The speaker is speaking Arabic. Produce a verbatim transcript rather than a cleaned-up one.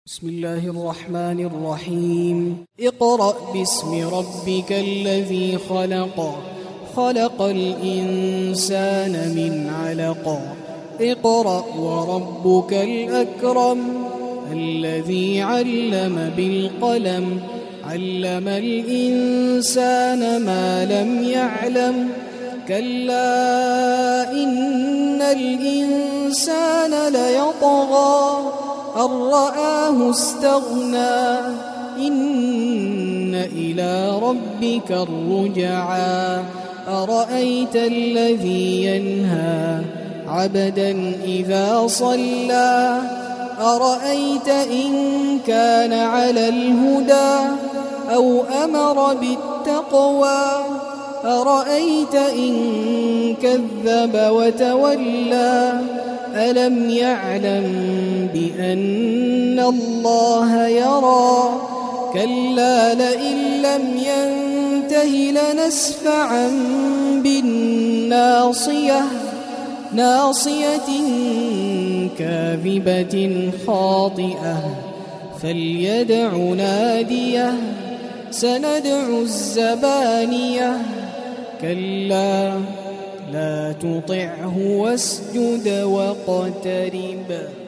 بسم الله الرحمن الرحيم. اقرأ باسم ربك الذي خلق خلق الإنسان من علق اقرأ وربك الأكرم الذي علم بالقلم علم الإنسان ما لم يعلم كلا إن الإنسان ليطغى أن رآه استغنى إن إلى ربك الرجعى أرأيت الذي ينهى عبدا إذا صلى أرأيت إن كان على الهدى أو أمر بالتقوى أرأيت إن كذب وتولى ألم يعلم بأن الله يرى كلا لئن لم ينته لنسفعا بالناصية ناصية كاذبة خاطئة فليدع ناديه سندع الزبانية كلا لا تطعه واسجد واقترب.